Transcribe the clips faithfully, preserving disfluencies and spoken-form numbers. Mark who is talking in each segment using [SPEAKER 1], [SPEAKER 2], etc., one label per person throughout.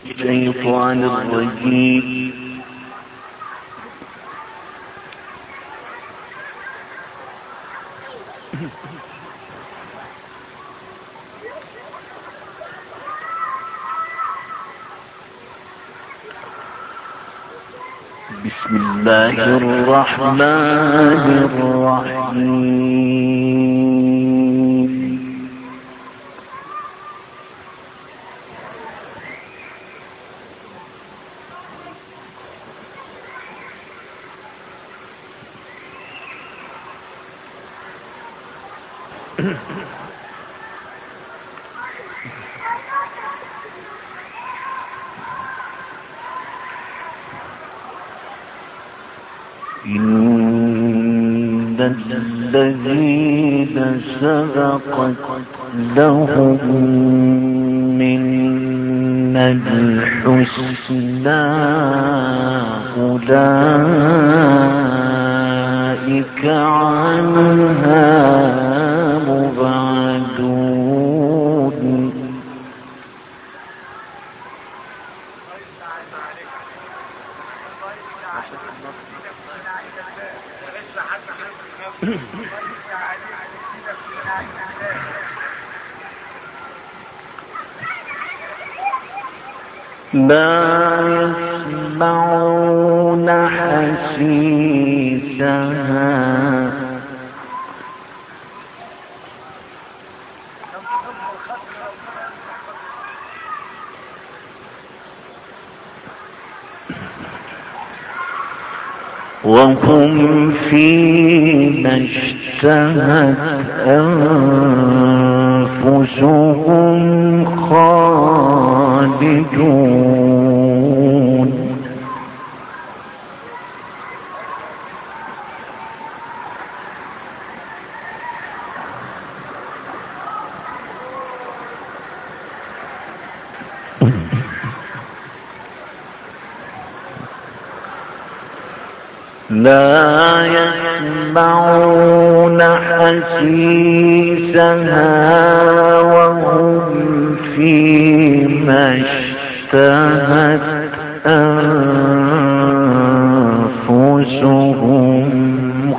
[SPEAKER 1] الشيطان الرجيم. بسم الله الرحمن الرحيم. إن الذين سبقت لهم منا الحسنى أولئك عنها مبعدون. لا يسمعون حسيسها وهم فيما اشتهت أنفسهم خالدون. لا يسمعون حسيسها وهم فيما اشتهت أنفسهم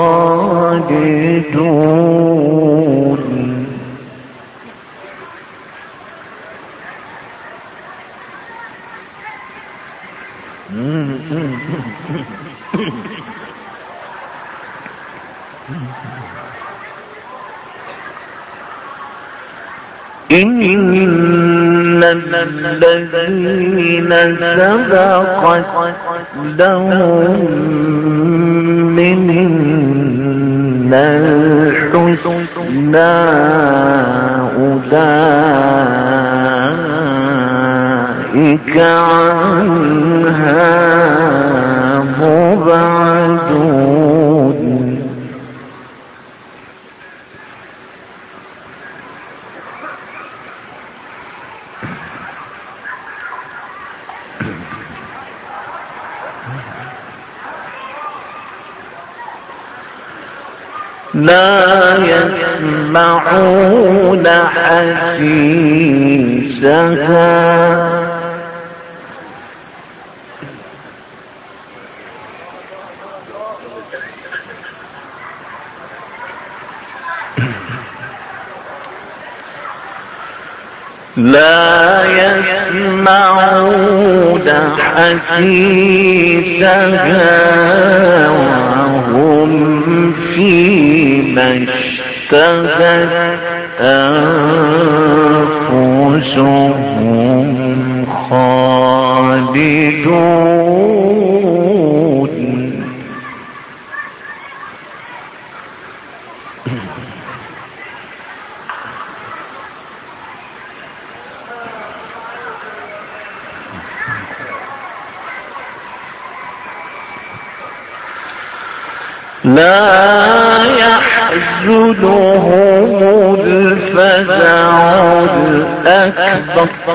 [SPEAKER 1] خالدون. إن الذين سبقت لهم منا الحسنى أولئك عنها مبعدون. لا يسمعون حسيسها لا يسمعون حسيسها وهم فيما اشتهت أنفسهم خالدون. لا يحزنهم الفزع الأكبر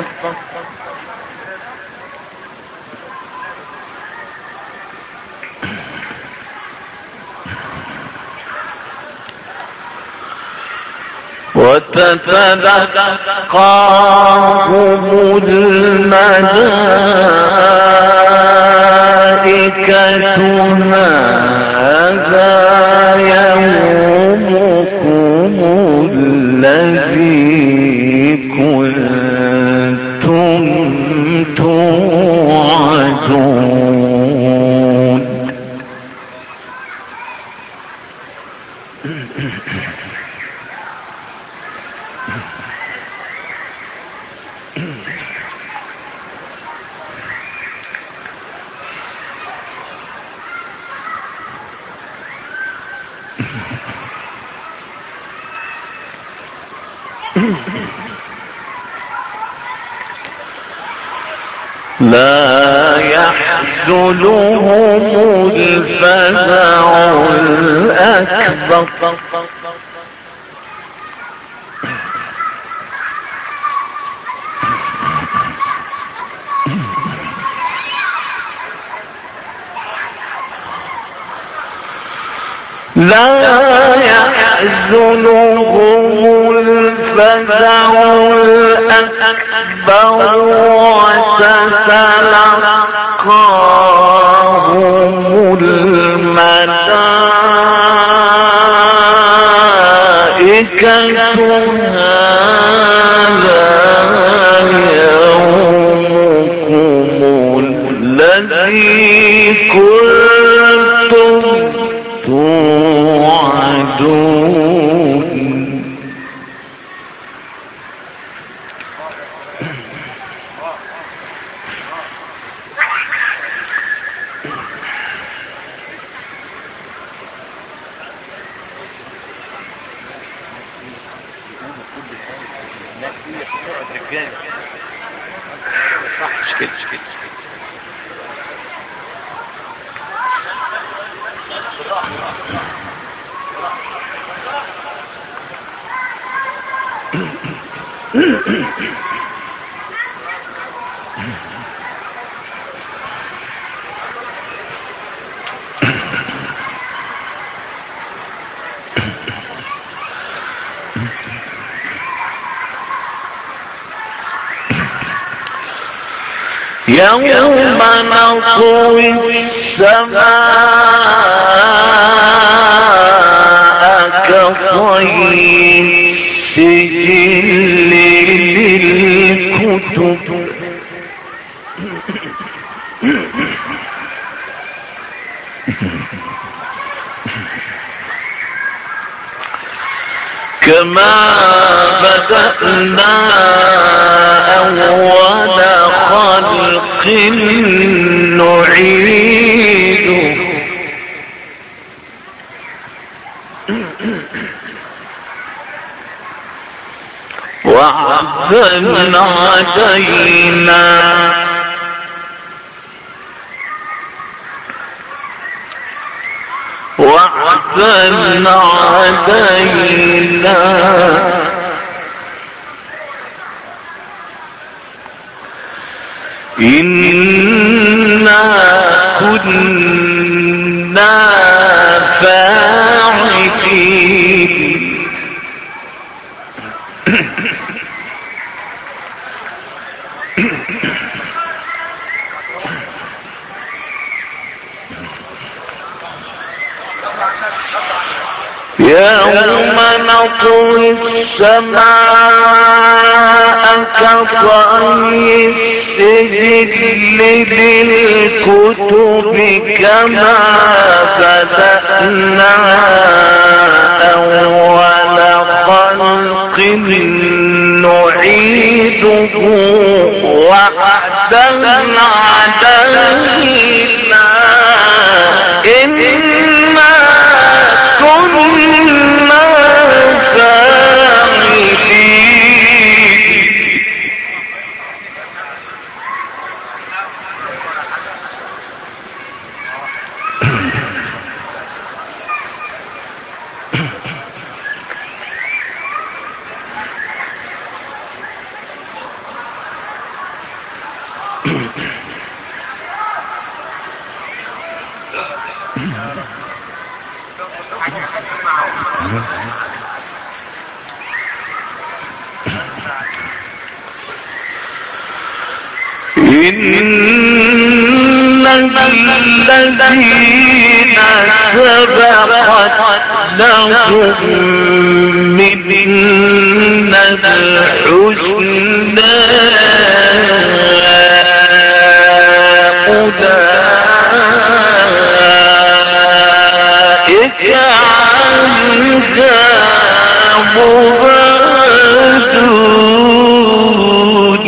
[SPEAKER 1] فتتلقاهم الملائكة هذا يومكم الذي كنتم توعدون. لا يحزنهم الفزع الأكبر لا يحزنهم الفزع الأكبر وتتلقاهم الملائكة هذا يومكم الذي كنتم توعدون. يوم نطوي السماء كطي السجل للكتب كما بدأنا أول خلق نعيده وعدا علينا وعدا علينا إنا كنا فاعلين. يوم نطوي السماء كطي السجل للكتب كما بدأنا أول خلق نعيده وعدا علينا إنا كنا فاعلين. إن الذين سبقت لهم منا الحسنى أولئك عنها مبعدون.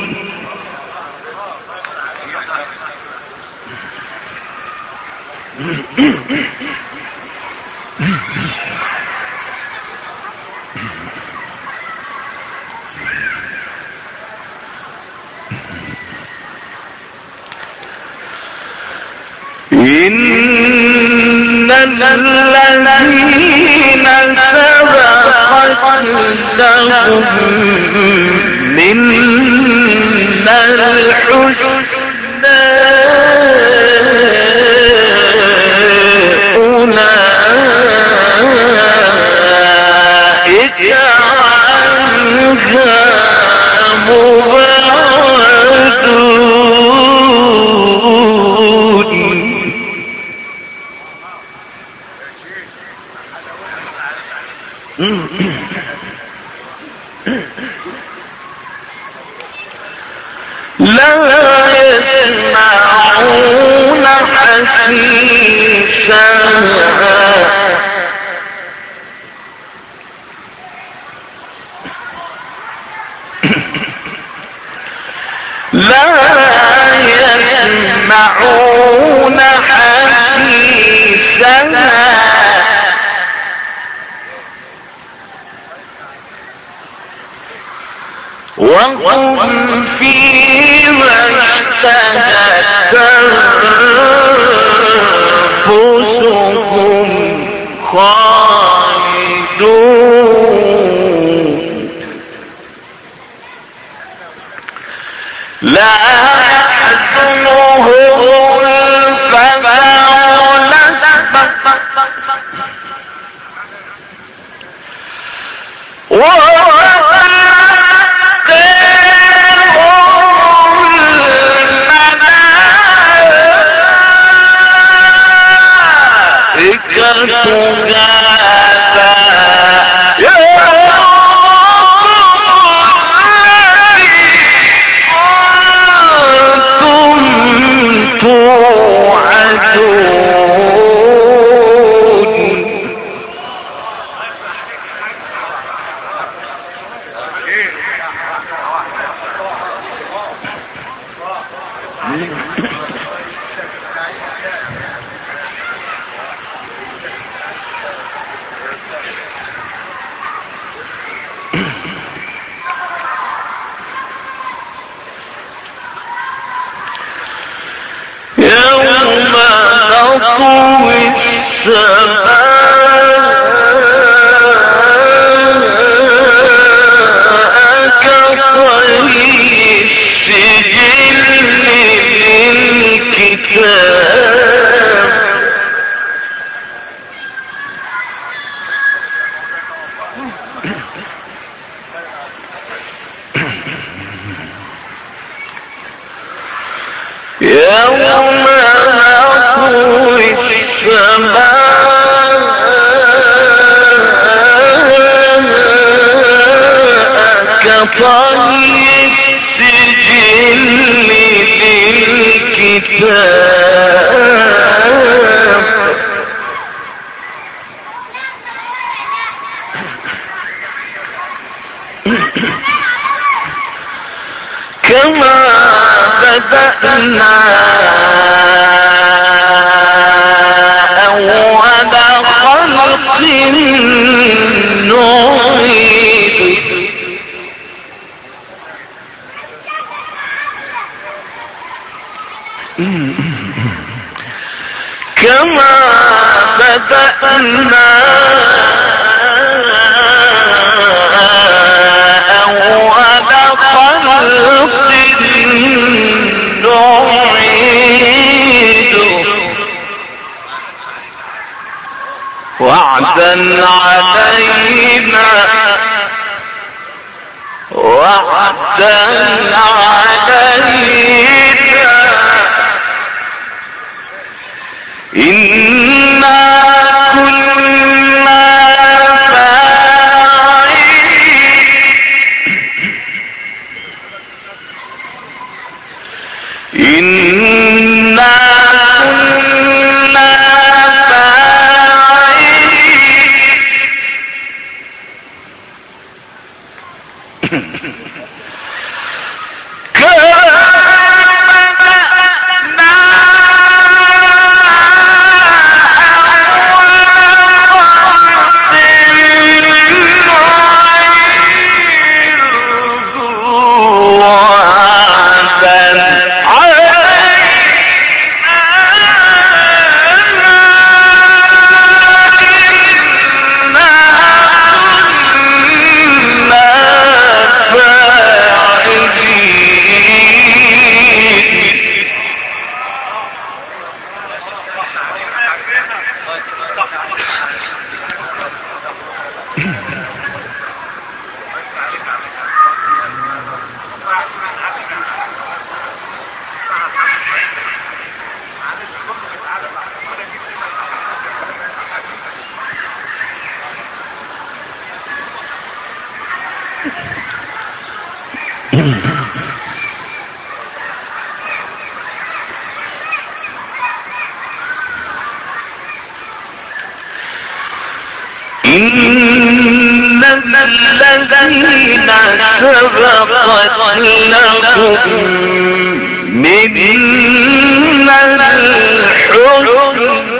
[SPEAKER 1] إن الذين سبقت لهم منا الحسنى أولئك عنها مبعدون. لا يسمعون حسيسها لا يسمعون حسيسها وهم فيما اشتهت أنفسهم خالدون. لا يحزنهم الفزع الأكبر يوم نطوي السماء كطي السجل للكتاب يوم نطوي السماء كطي السجل للكتاب كما بدأنا أول خلق نعيد كما بدأنا أول خلق نعيد وعدا علينا وعدا علينا إن الذين سبقت لهم منا الحسن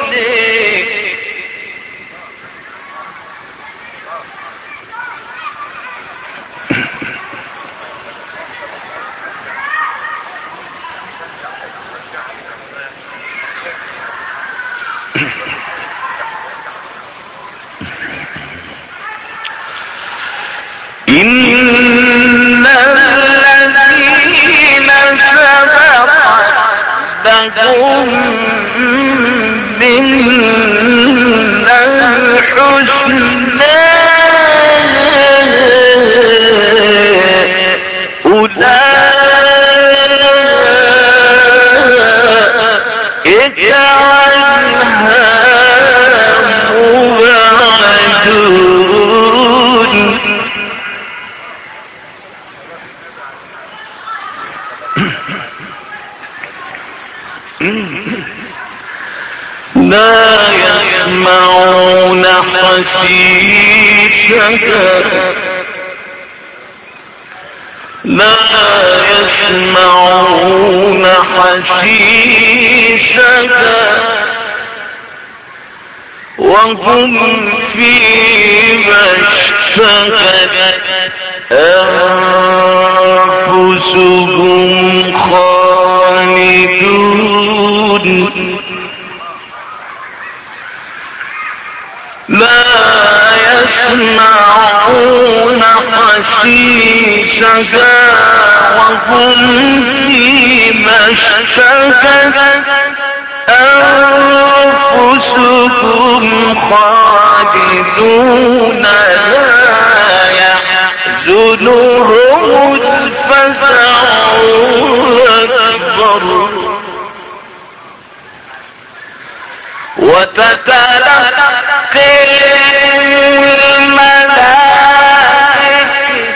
[SPEAKER 1] إن الذين سبقت لهم منا الحسنى أولئك عنها مبعدون لا يسمعون حسيسها لا يسمعون حسيسها وهم فيما اشتهت أنفسهم خالدون لا يسمعون حسيسها وهم فيما اشتهت أنفسهم خالدون لا يحزنهم الفزع الأكبر وتتلقيهم الملائكة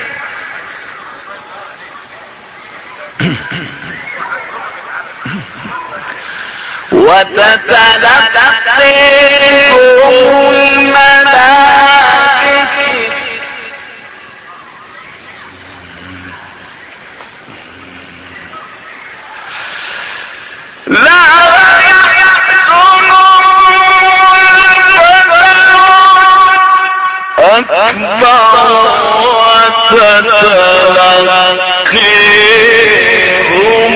[SPEAKER 1] وتتلقيهم الملائكة لا أكبر وتتلقيهم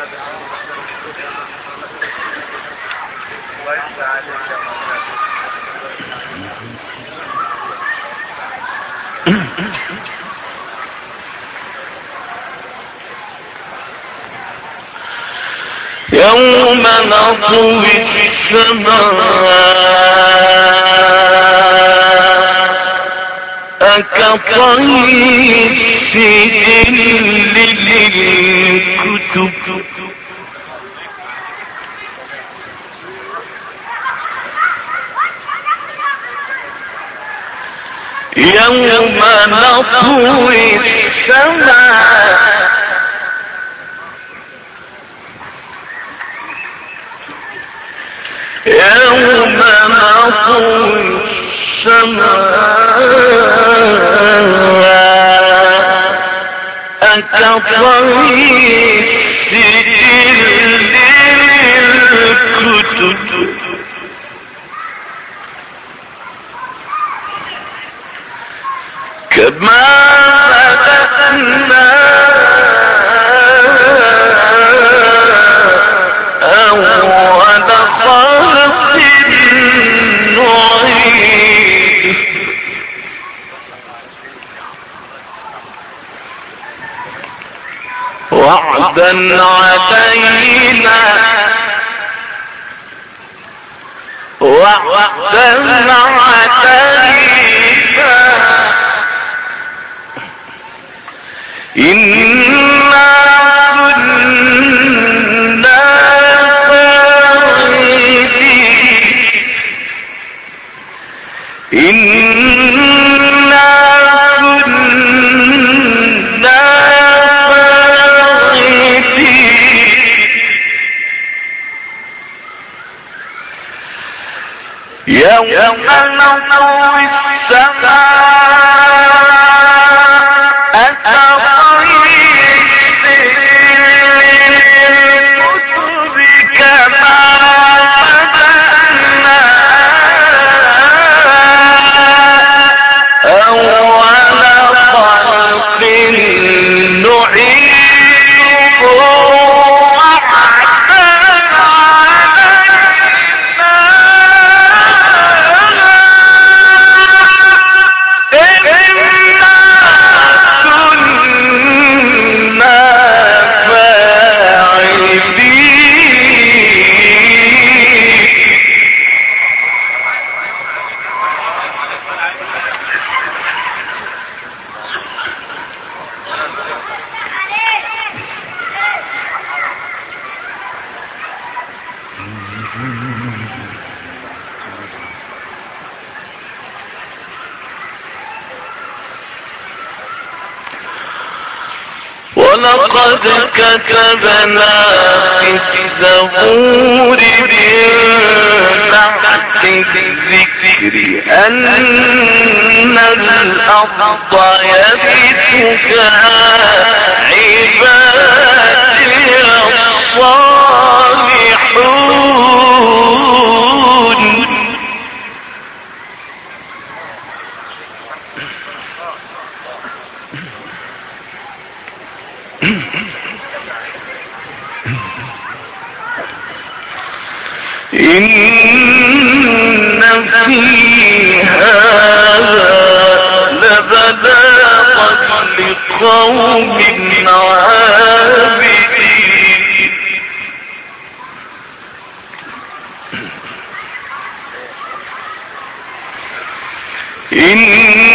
[SPEAKER 1] يوم نطوي السماء كطي السجل للكتب يوم نطوي السماء يوم نطوي السماء كطي السجل للكتب كما بدأنا أول خلق نعيد وعدا علينا وعدا علينا إنا كنا فاعلين إنا كنا فاعلين يوم نطوي السماء كطي الكتب كما بدأنا أول خلق نعيده وعدا علينا إنا كنا فاعلين ولقد كتبنا في الزبور من بعد الذكر أن الأرض يرثها عبادي الصالحون إن في هذا لبلاغا لقوم عابدين إن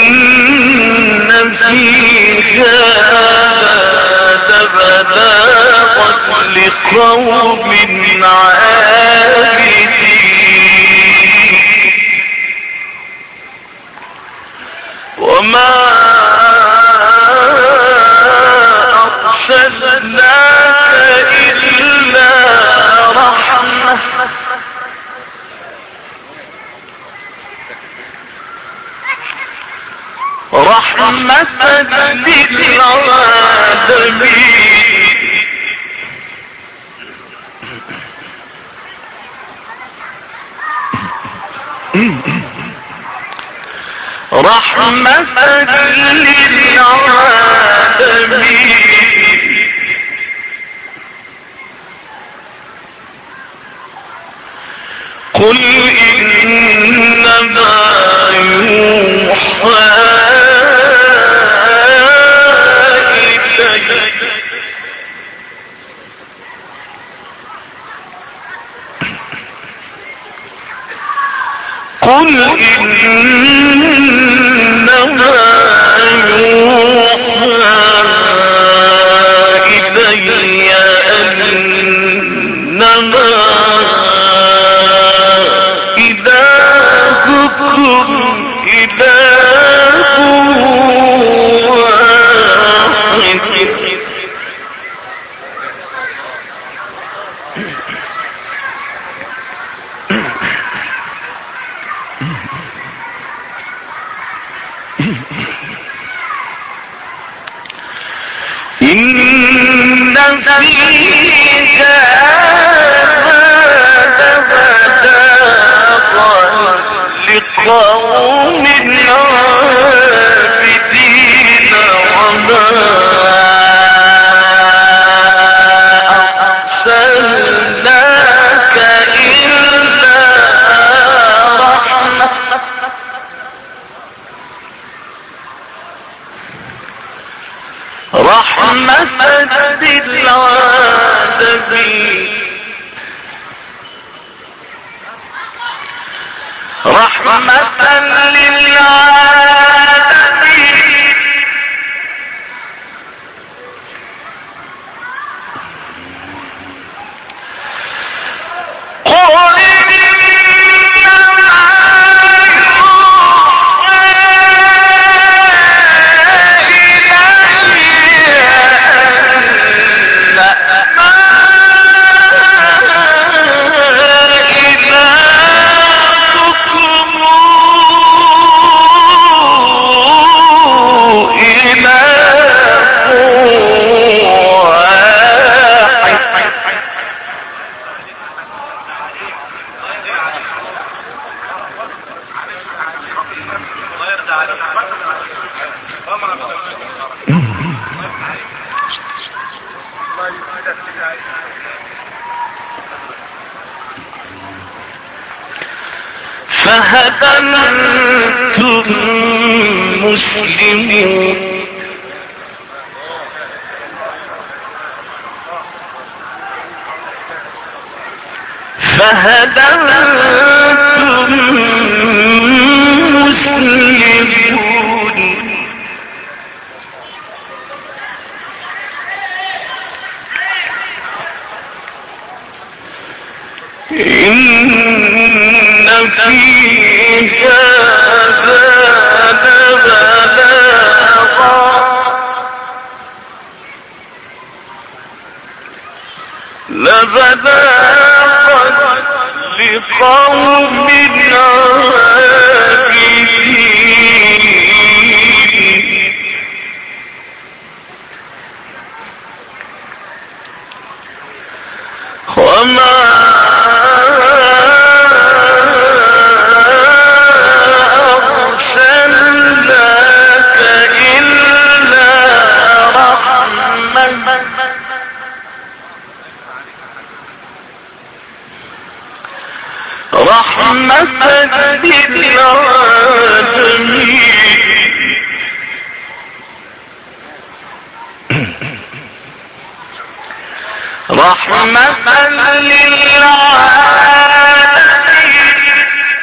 [SPEAKER 1] في هذا لبلاغا لقوم عابدين وما أرسلناك إلا رحمة رحمة للعالمين رحمة للعالمين قل إنما يوحى إلي قل إنما يوحى إلي أنما إلهكم إله واحد إن في هذا بلاغا لقوم عابدين وما أرسلناك إلا رحمة رحمة للعالمين رحمة للعالمين قل فهل أنتم مسلمون فهل أنتم مسلمون إن في هذا لبلاغا لبلاغا لقوم عابدين وما أرسلناك إلا رحمة رحمة للعالمين رحمة للعالمين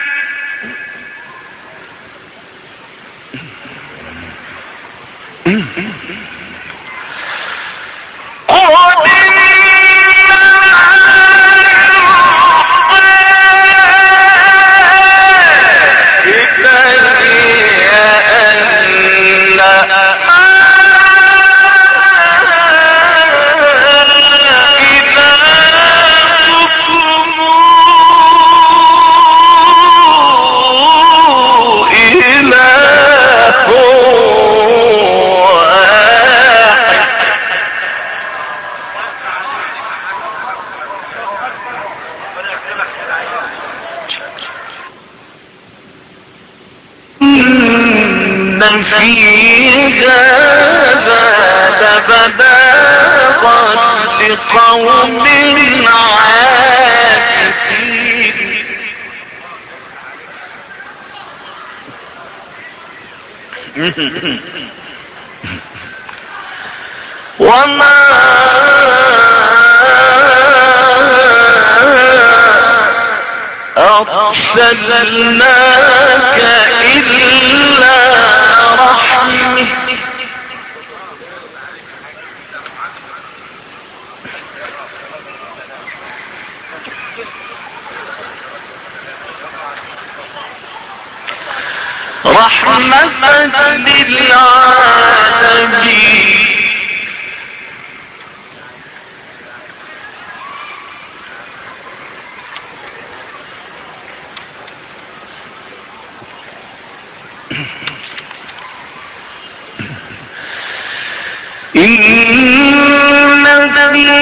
[SPEAKER 1] في هذا لبلاغا لقوم عابدين وما أرسلناك إلا رحمة رحمة للعالمين. إن في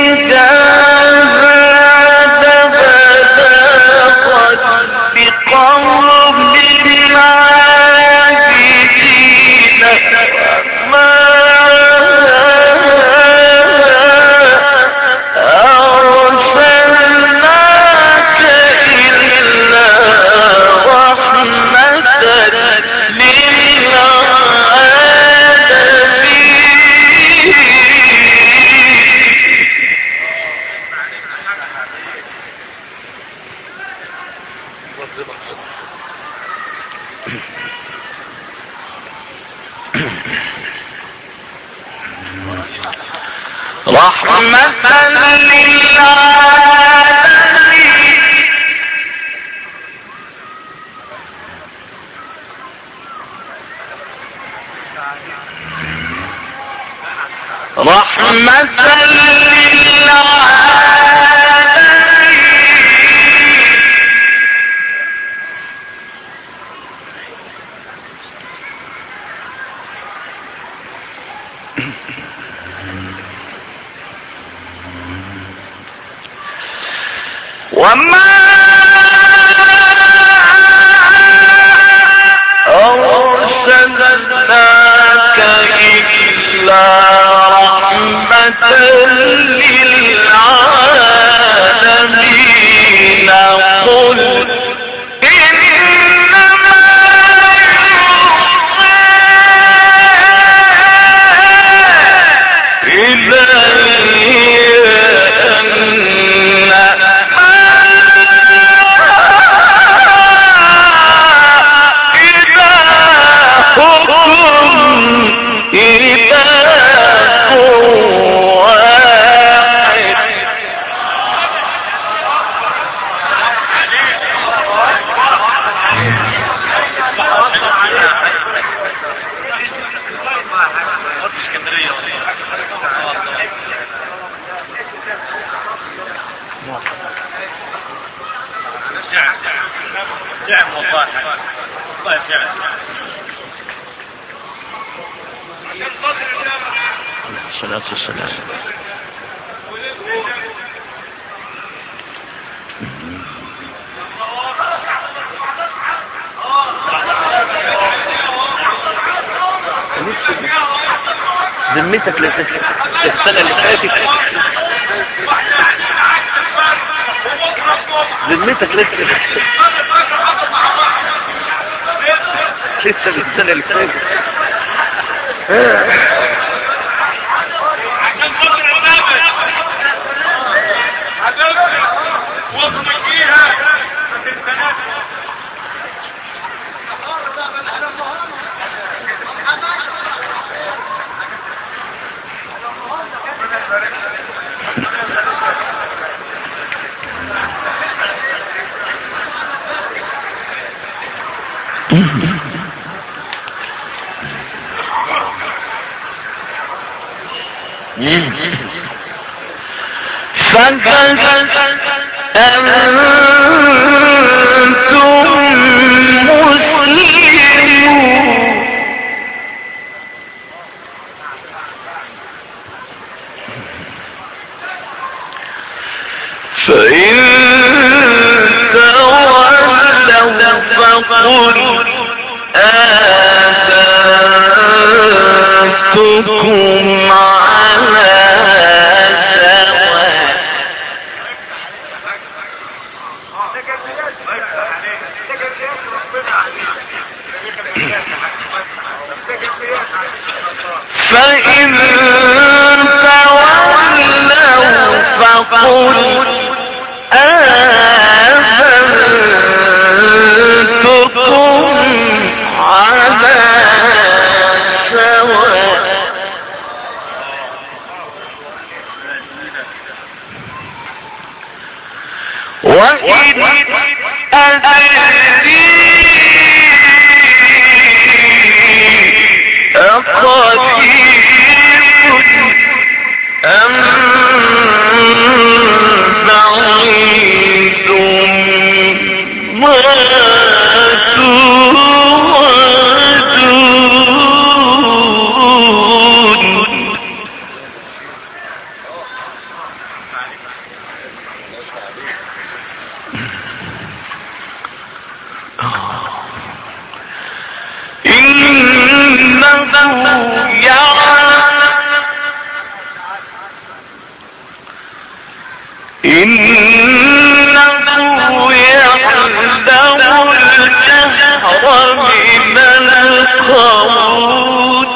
[SPEAKER 1] هذا لبلاغا لقوم عابدين ما أرسلناك إلا رحمة رحمة للعالمين. رحمة وما أرسلناك إلا رحمة للعالمين. قل إنما
[SPEAKER 2] نعم والله والله فعلا.
[SPEAKER 1] الصلاة والسلام. ذمتك للسنة اللي فاتت، ذمتك لسه لسه للسنة اللي فاتت. فأنتم مسلمون. فإن تولوا فقل آذنتكم على سواء. فإن تولوا فقل آذنتكم على سواء وإن أدري أقريب أم بعيد ما توعدون إنه يعلم إنه يعلم الجهر من القول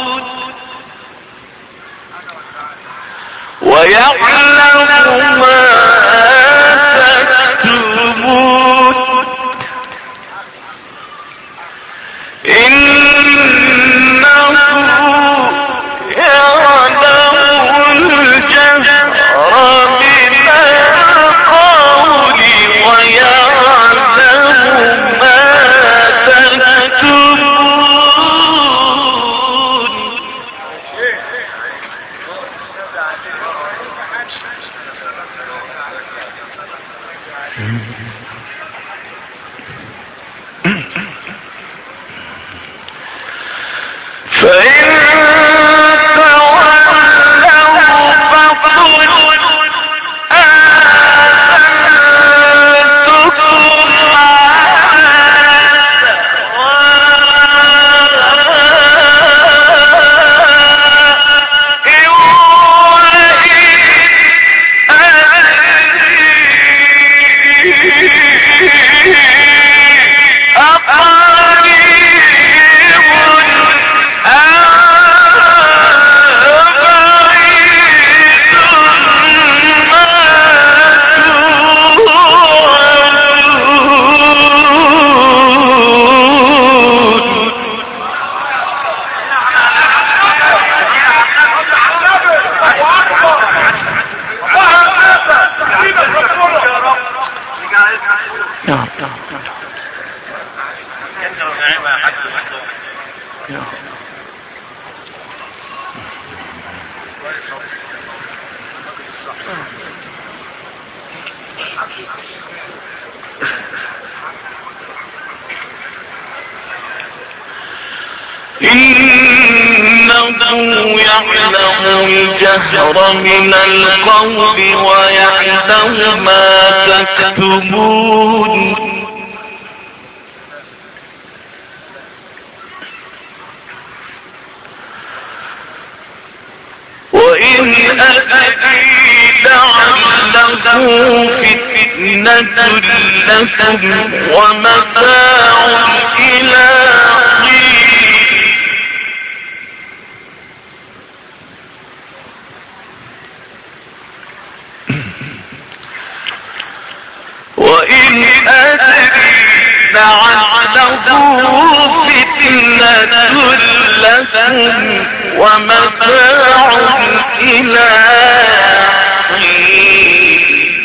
[SPEAKER 1] ويعلم ما تكتمون إنه يعلم الجهر من القول ويعلم ما تكتمون فإن تولوا فقل آذنتكم على إنه يعلم الجهر من القول ويعلم ما تكتمون وإن أدري لعله فتنة لكم ومتاع إلى حين وإن أدري لعله فتنة لكم ومتاع إلى حين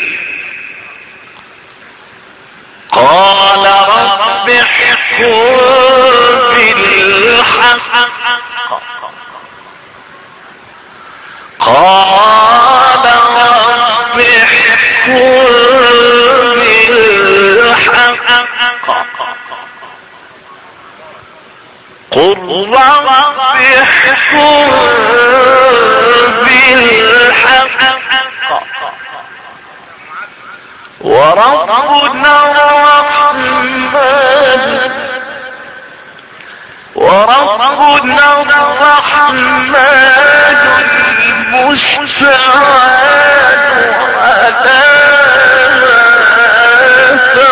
[SPEAKER 1] قال رب احكم بالحق قال رب احكم بالحق قل رب احكم بالحق وربنا الرحمن وربنا الرحمن المستعان على ما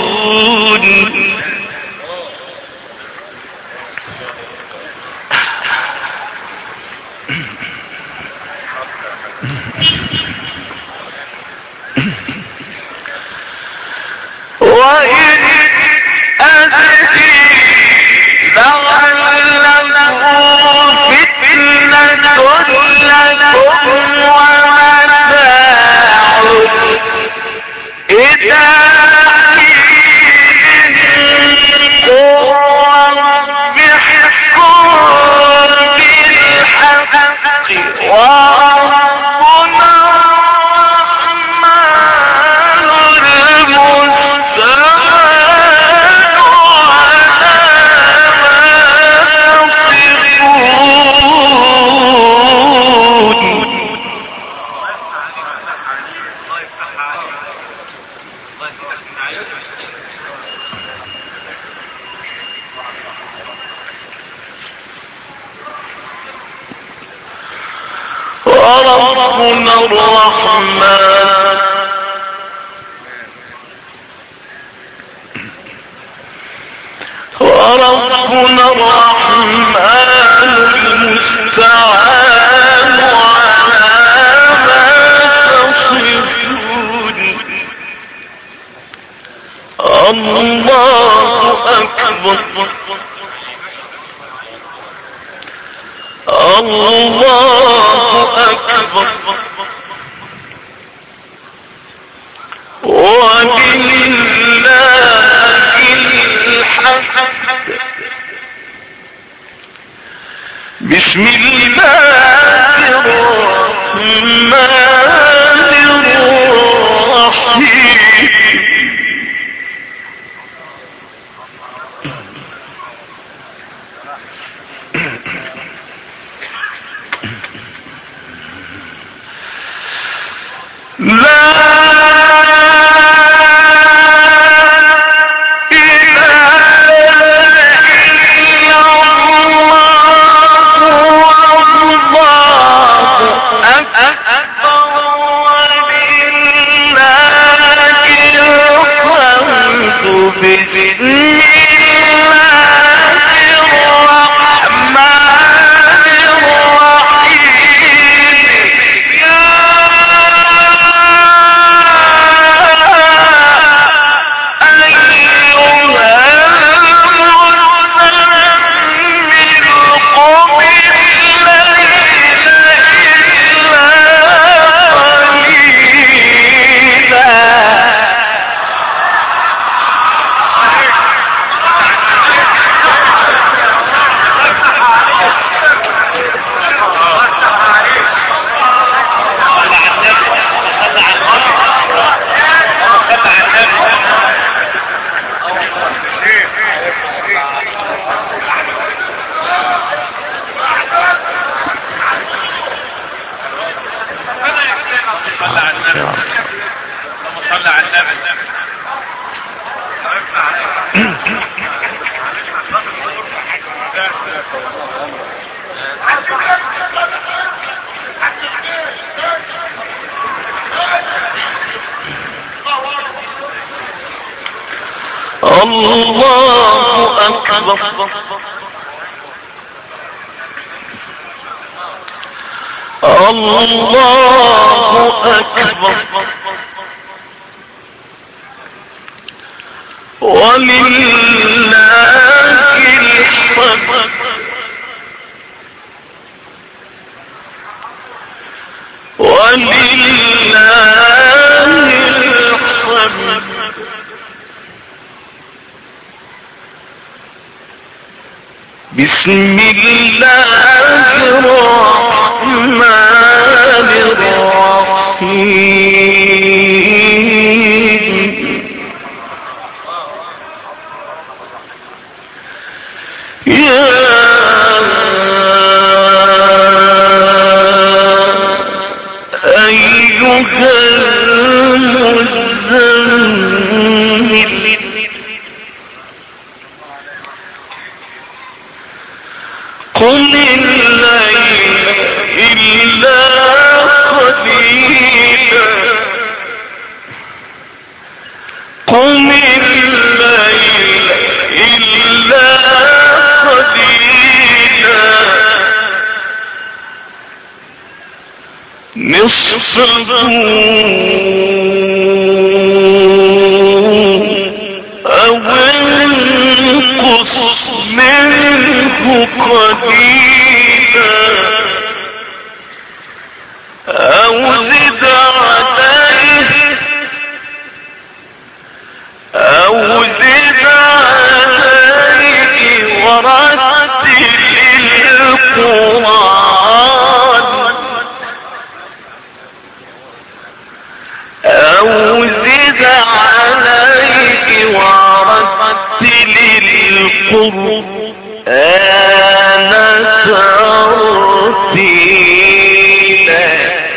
[SPEAKER 1] تصفون وربنا الرحمن وربنا الرحمن المستعان على ما تصفون. الله أكبر الله أكبر ولله الحمد. بسم الله الرحمن الرحيم. لا الله أكبر الله أكبر ولله الحمد. ولله الحمد. بسم الله الرحمن الرحيم. يا أيها المزمل قم الليل إلا قليلا قم الليل إلا قليلا نصفه أو انقص منه قليلا أو زد عليه القرآن ترتيلا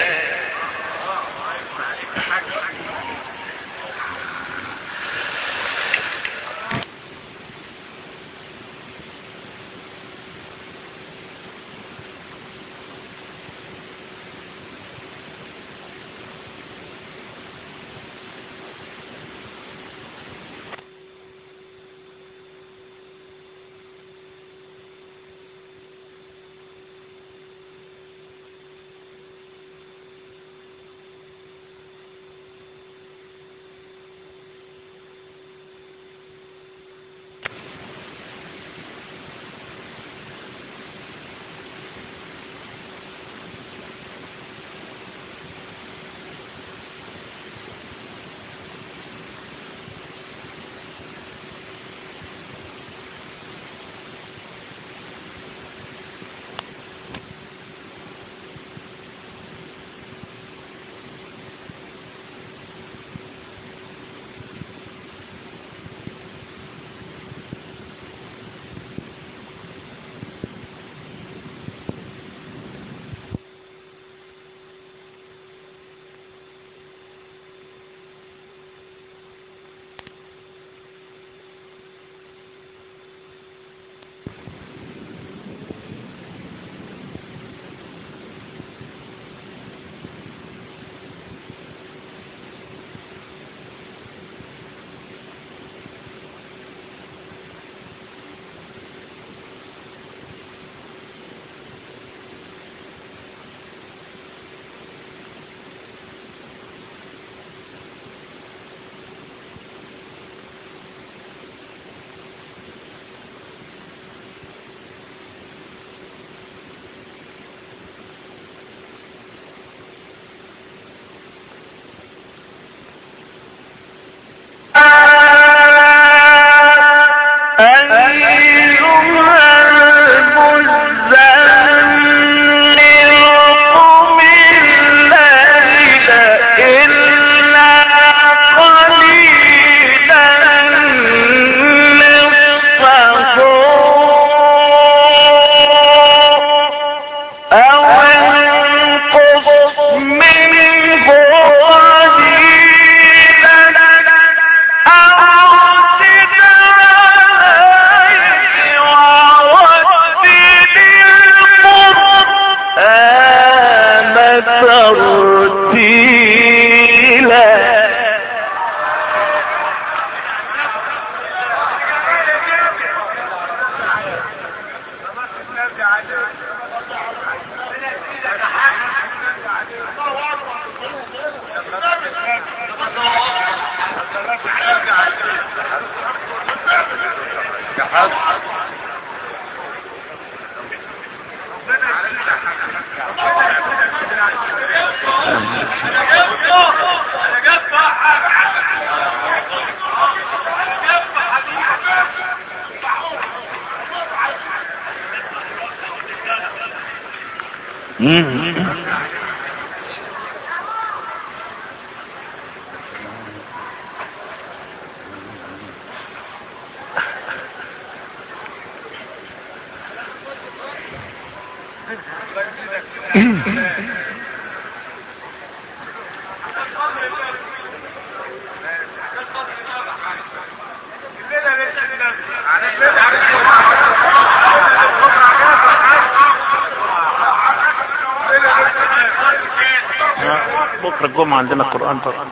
[SPEAKER 3] بكرة الجمعة عندنا قرآن طبعا.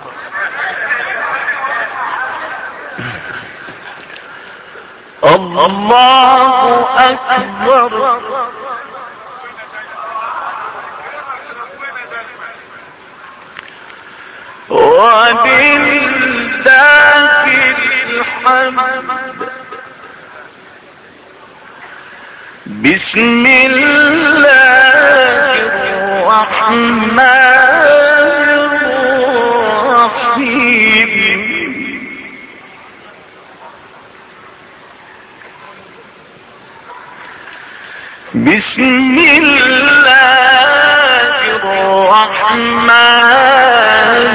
[SPEAKER 1] الله أكبر. وبالله الحمد. بسم الله الرحمن الرحيم. بسم الله الرحمن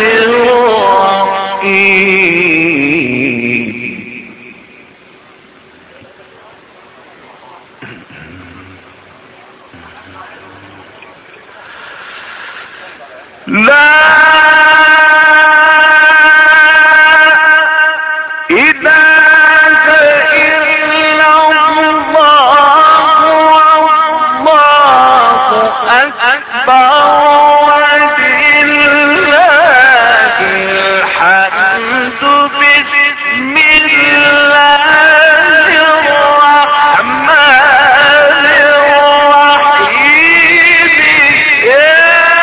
[SPEAKER 1] الرحيم. لا إله إلا الله والله أكبر ولله الحمد بسم الله الرحمن الرحيم يا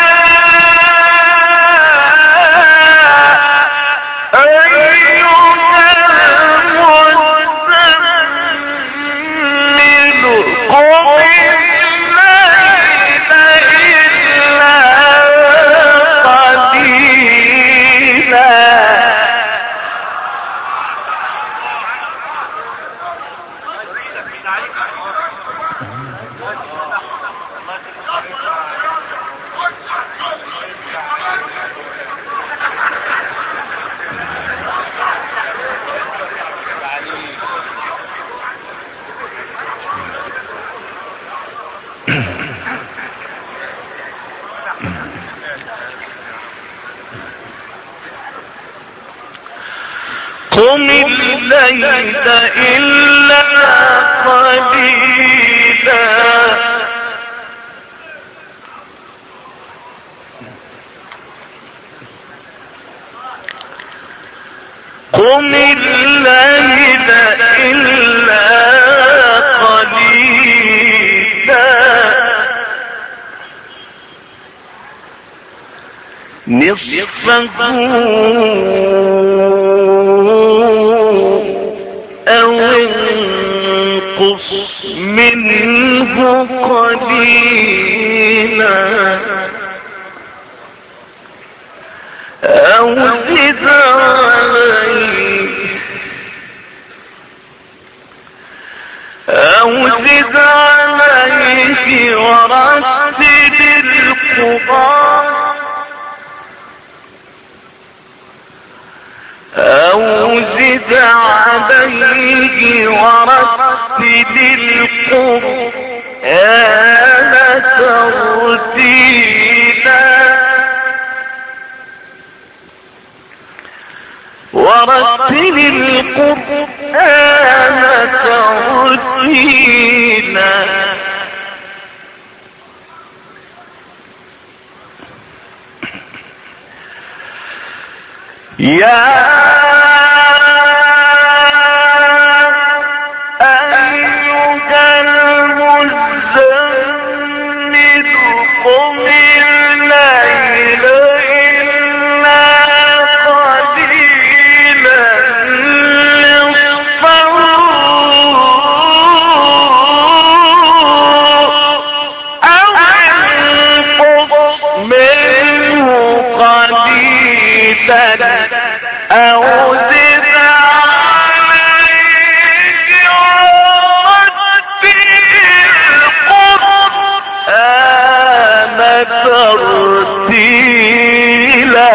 [SPEAKER 1] قم الليل إلا قليلا قم الليل إلا قليلا نصفه أو انقص منه قليلا أو زد عليه أو زد عليه ورتل القرآن أو زد عليه ورتل القرآن ترتيلا ورتل القرآن ترتيلا يا أيها المزمل قم الليل إلا قليلا نصفه أو انقص منه قليلا أو زد عليه ورتل القرآن ترتيلا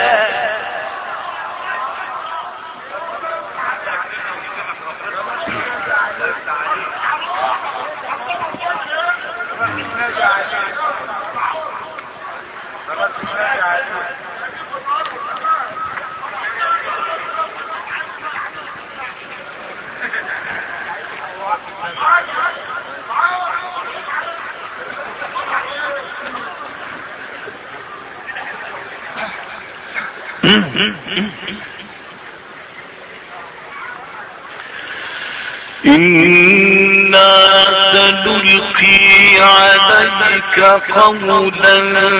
[SPEAKER 1] إنا سنلقي عليك قولا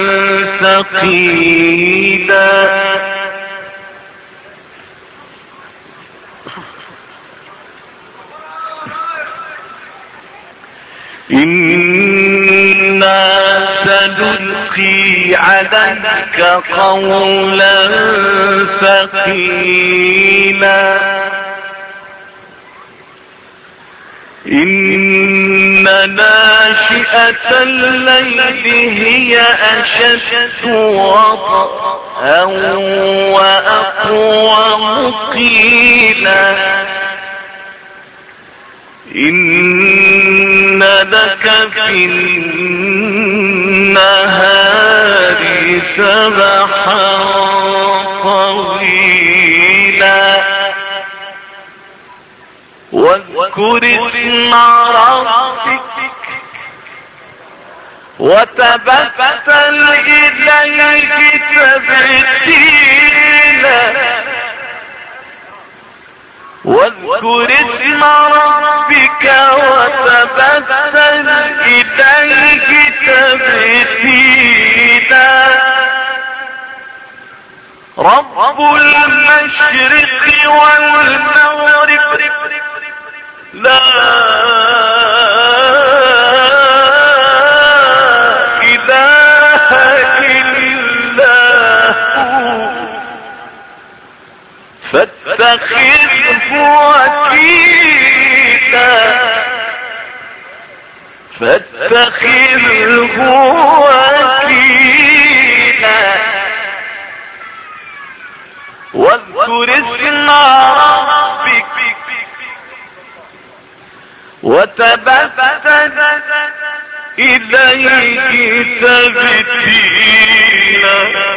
[SPEAKER 1] ثقيلا إنا سنلقي عليك قولا ثقيلا إن ناشئة الليل هي أشد وطئا وأقوم قيلا إن لك في النهار سبحا طويلا واذكر اسم ربك وتبتل إليك تبتيلا واذكر اسم ربك وتبتل إليك تبتيلا رب المشرق والمغرب لا إله إلا هو فاتخذه وكيلا فاتخذه وكيلا واذكر اسم ربك وتبتل إليك تبتيلا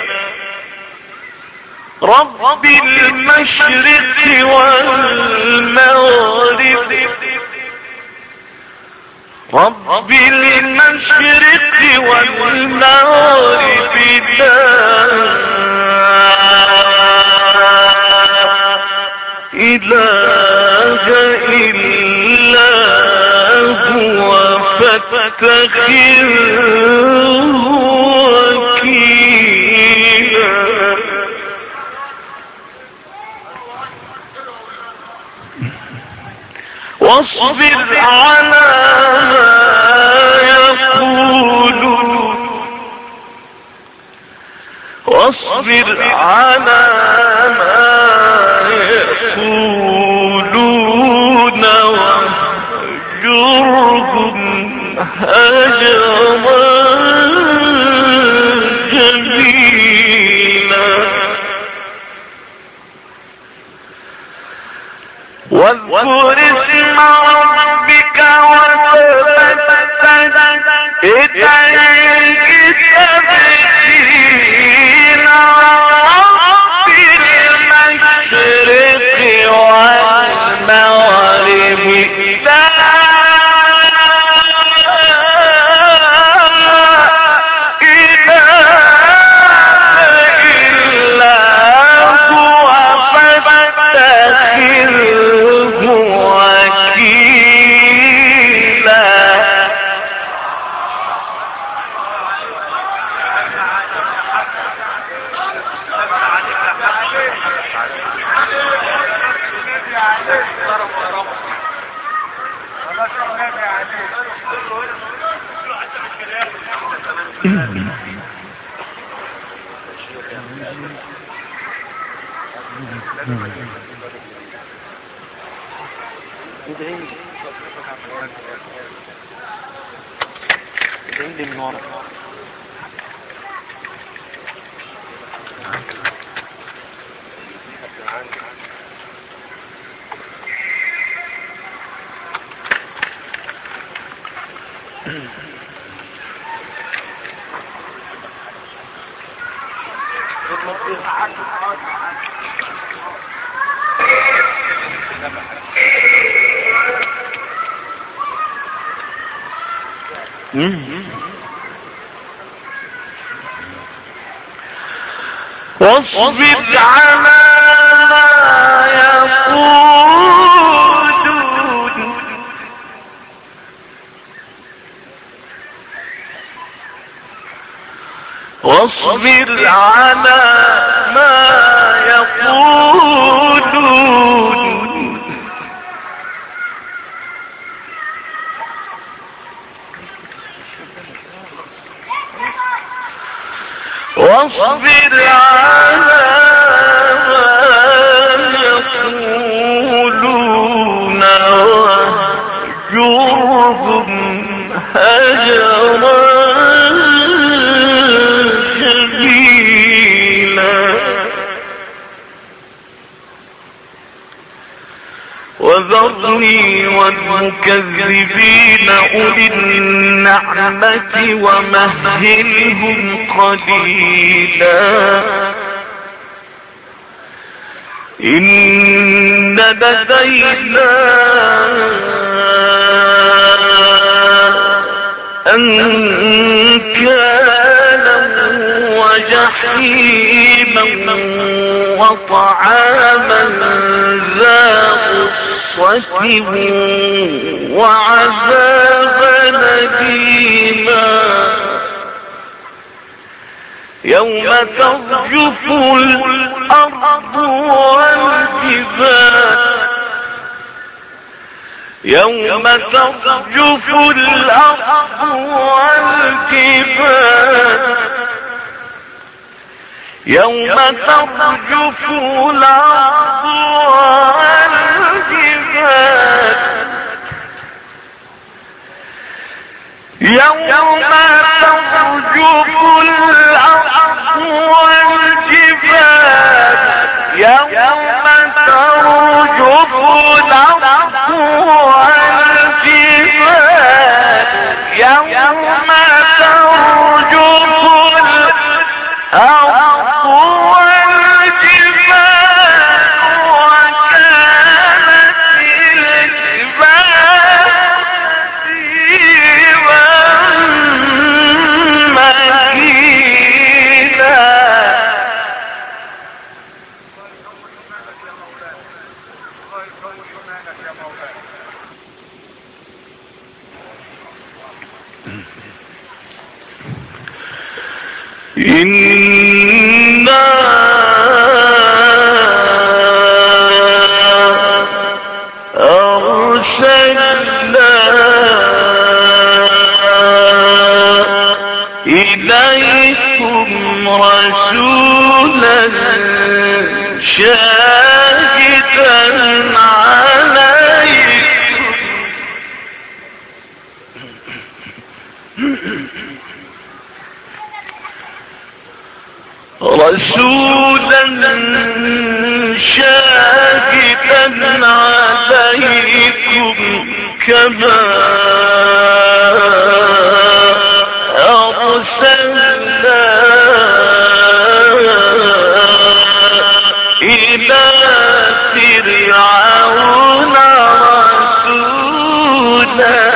[SPEAKER 1] رب المشرق والمغرب رب المشرق والمغرب لا إله إلا هو فاتخذه وكيلا واصبر على ما يقولون واصبر على ما يقولون واهجرهم هجرا جميلا واذكر اسم ربك وتبتل إليك تبتيلا رب المشرق والمغرب لا إله إلا هو فاتخذه وكيلا ادعيلي من ورا واصبر على ما يقولون واصبر على ما يقولون واصبر على ما يقولون واهجرهم هجرا جميلا وذرهم وذرني والمكذبين أولي النعمة ومهلهم قليلا إن لدينا أنكالا وجحيما وطعاما ذا غصة وعذابا أليما يوم ترجف الأرض والجبال يوم ترجف الأرض والجبال يوم ترجف الأرض والجبال يوم ترجف الأرض والجبال يوم ترجف الأرض والجبال يوم ترجف الأرض والجبال وكانت الجبال سيبا مكينا إنا أرسلنا إليكم رسولا شاهدا عليكم رسولا شاهدا عليكم كما أرسلنا إلى فرعون رسولا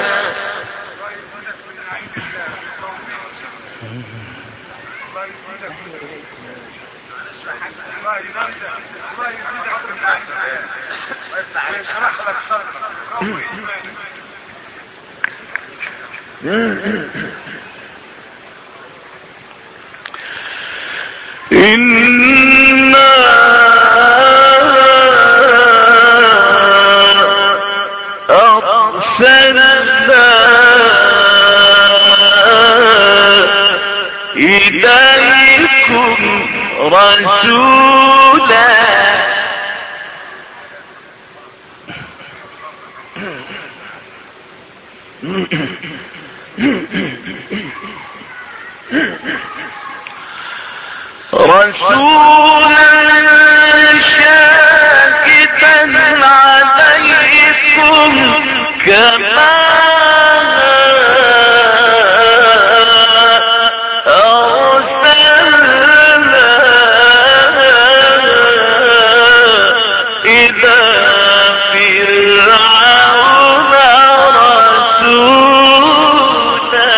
[SPEAKER 1] إنا أرسلنا إليكم رسولا رسولا شاهدا عليكم كما أرسلنا إلى فرعون رسولا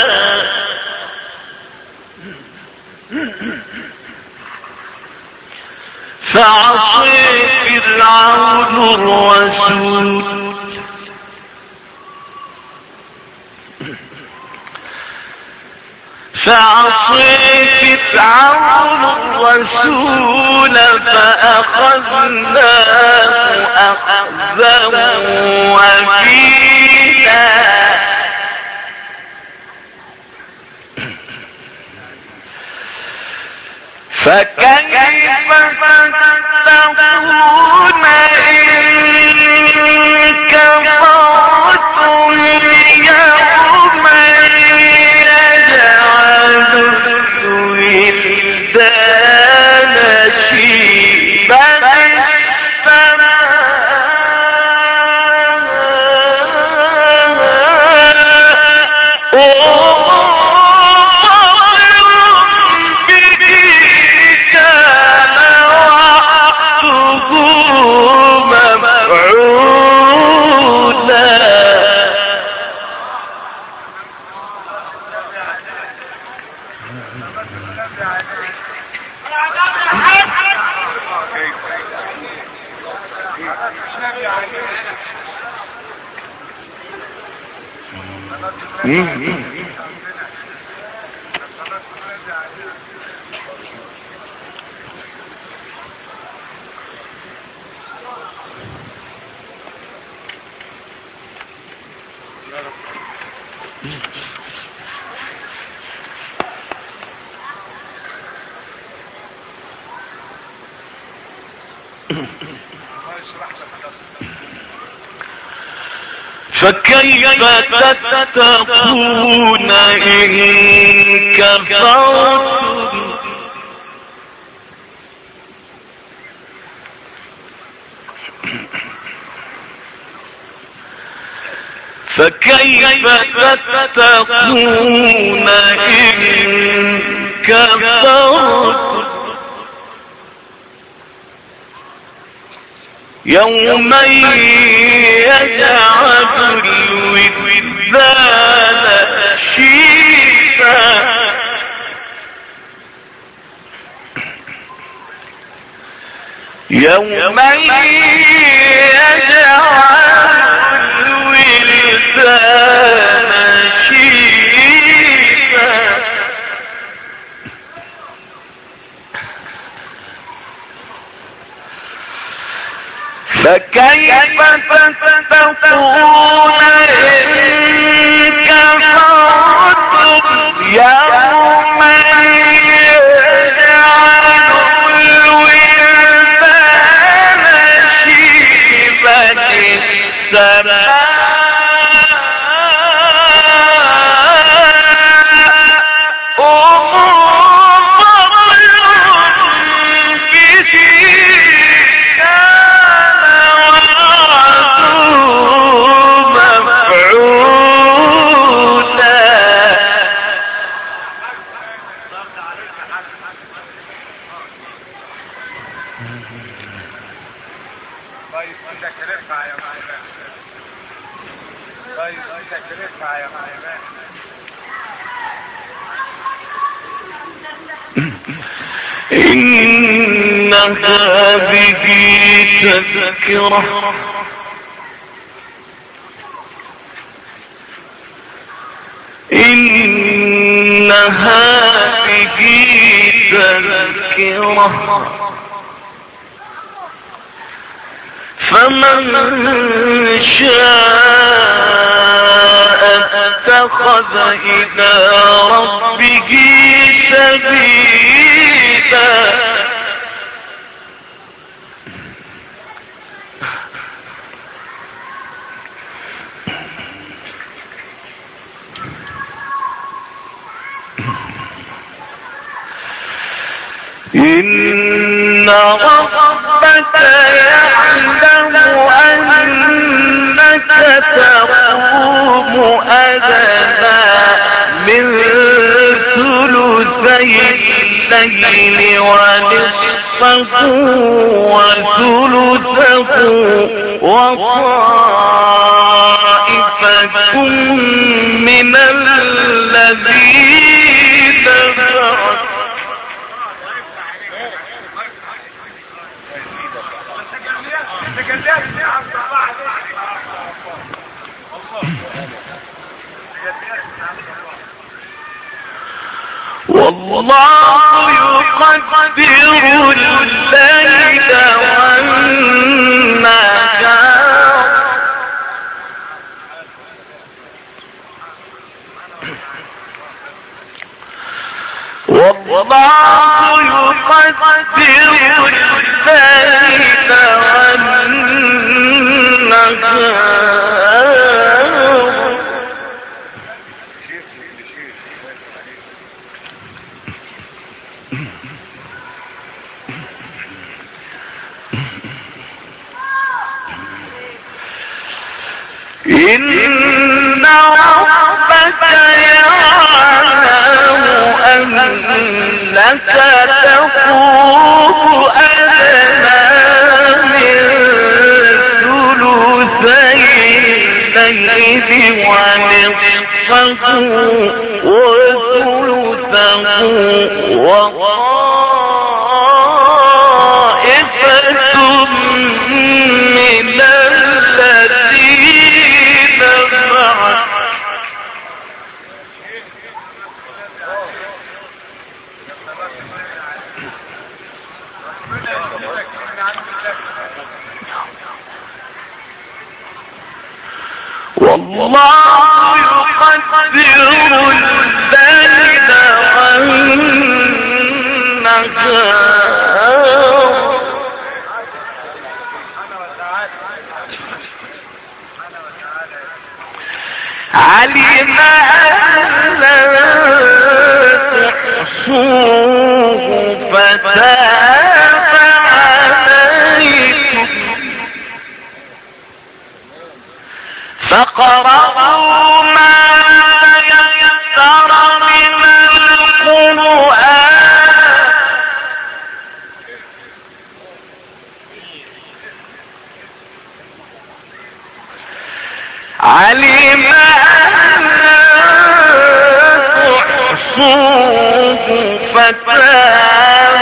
[SPEAKER 1] فعصي فرعون الرسول فعصي فرعون الرسول فأخذناه أخذا وبيلا فكيف تتقون إن كفرتم يوما يجعل الولدان شيبا السماء فكيف تتقون إن كفرتم فكيف تتقون إن كفرتم يوما يجعل الولدان شيبا يوما يجعل الولدان شيبا فكيف تتقون إن كفرتم يوما يجعل الولدان شيبا السماء إن هذه تذكرة إن هذه تذكرة فمن شاء اتخذ إلى ربه سبيلا إن ربك يعلم أنك تقوم أدنى من ثلثي الليل ونصفه وثلثه وطائفة من الذين معك والله يقدر الليل والنهار والله يقدر الليل والنهار إن ربك أنك تقوم أدنى من ثلثي الليل ونصفه وثلثه وطائفة من الذين معك والله يقدر الليل والنهار علم أن لا تحصوه فتاب عليكم فقرأوا ما يسر من القرآن علم أن تحصوه فتاب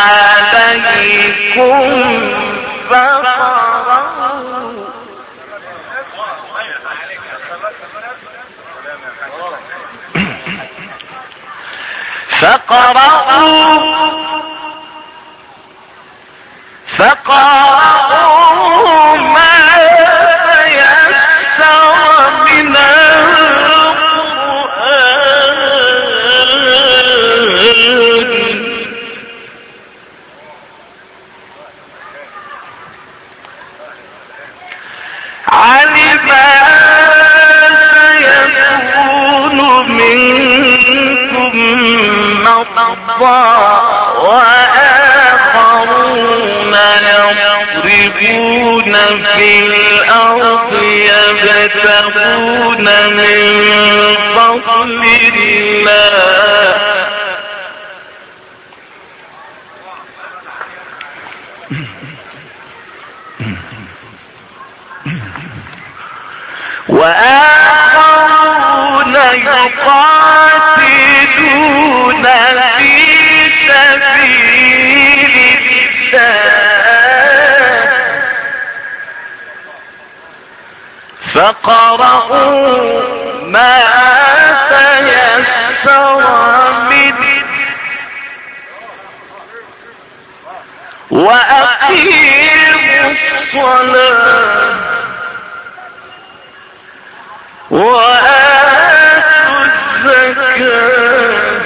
[SPEAKER 1] عليكم فقرأوا فقرأوا فقرأوا ما يسر من القرآن علم سيكون منكم مرضى وآخرون يضربون في الأرض يبتغون من فضل الله وآخرون يقاتلون في سبيل الله فقرأوا ما تيسر منه وأقيموا الصلاة وآتوا الزكاة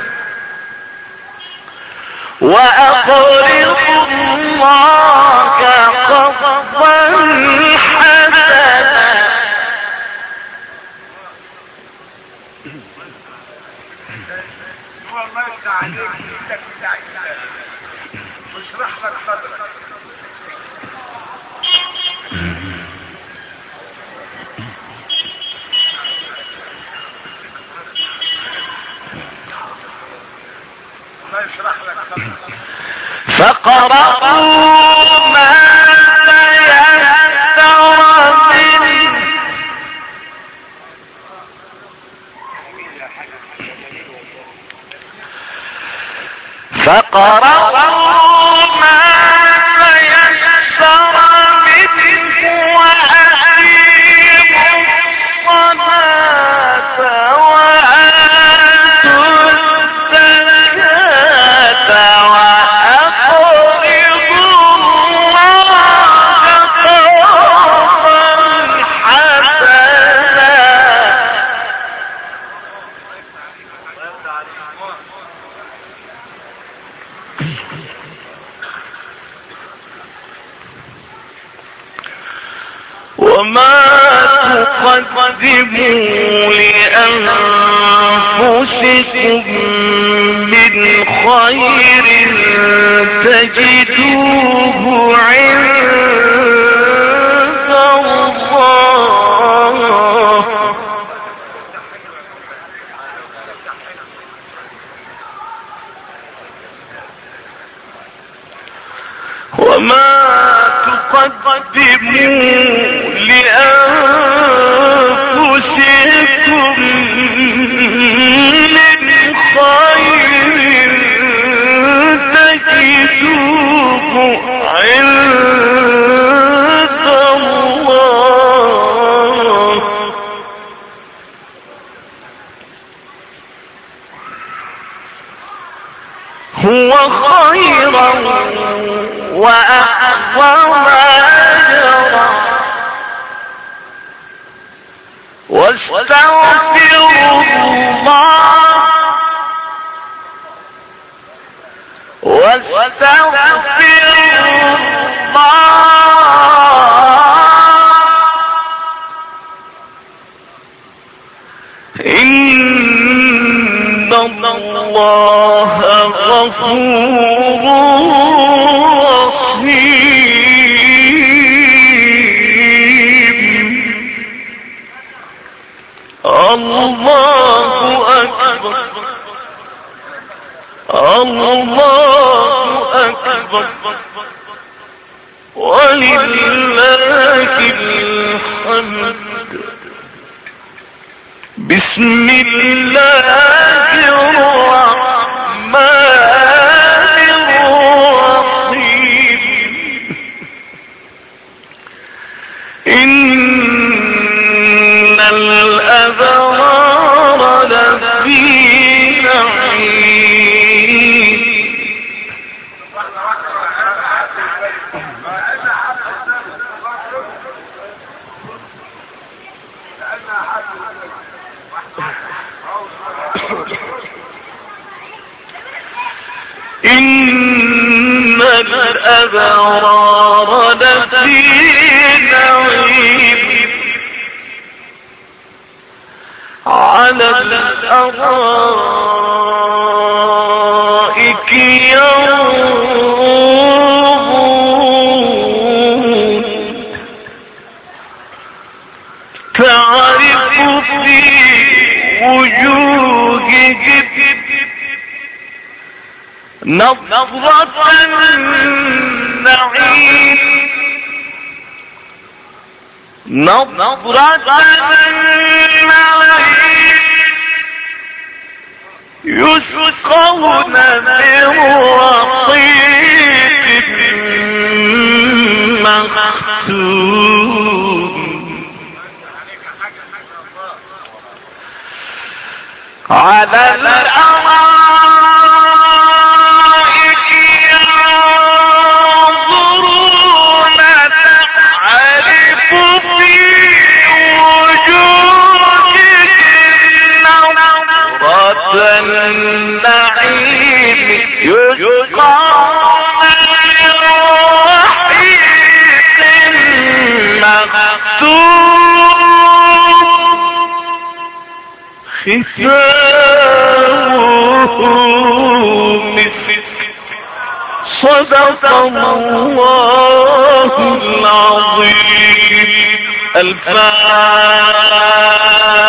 [SPEAKER 1] وأقرضوا الله قرضا حسنا
[SPEAKER 2] هو الله يفتح عليك انك بتاع الله واشرح لك صدرك الله يشرح لك صدرك
[SPEAKER 1] فقرأوا ما تيسر منه فقرأوا ما تيسر منه وأقيموا الصلاة وآتوا الزكاة وأقرضوا الله قرضا حسنا وما تقدموا لأنفسكم من خير تجدوه عند الله قدموا لأنفسكم من خير تجدوه عند الله هو خيرا وأعظم أجرا واستغفروا الله واستغفروا الله إن الله غفور رحيم الله أكبر الله أكبر ولله الحمد بسم الله الرحمن الرحيم إن الأبرار لفي نعيم إن الأبرار لفي نعيم على الأرائك ينظرون تعرف في وجوههم نظرة النعيم نظرة النعيم يسقون من رقيق مختوم على الأرائك ينظرون تعرف في وجوههم نظرة النعيم يسقون من رحيق مختوم ختامه مسك صدق الله العظيم الفاتحة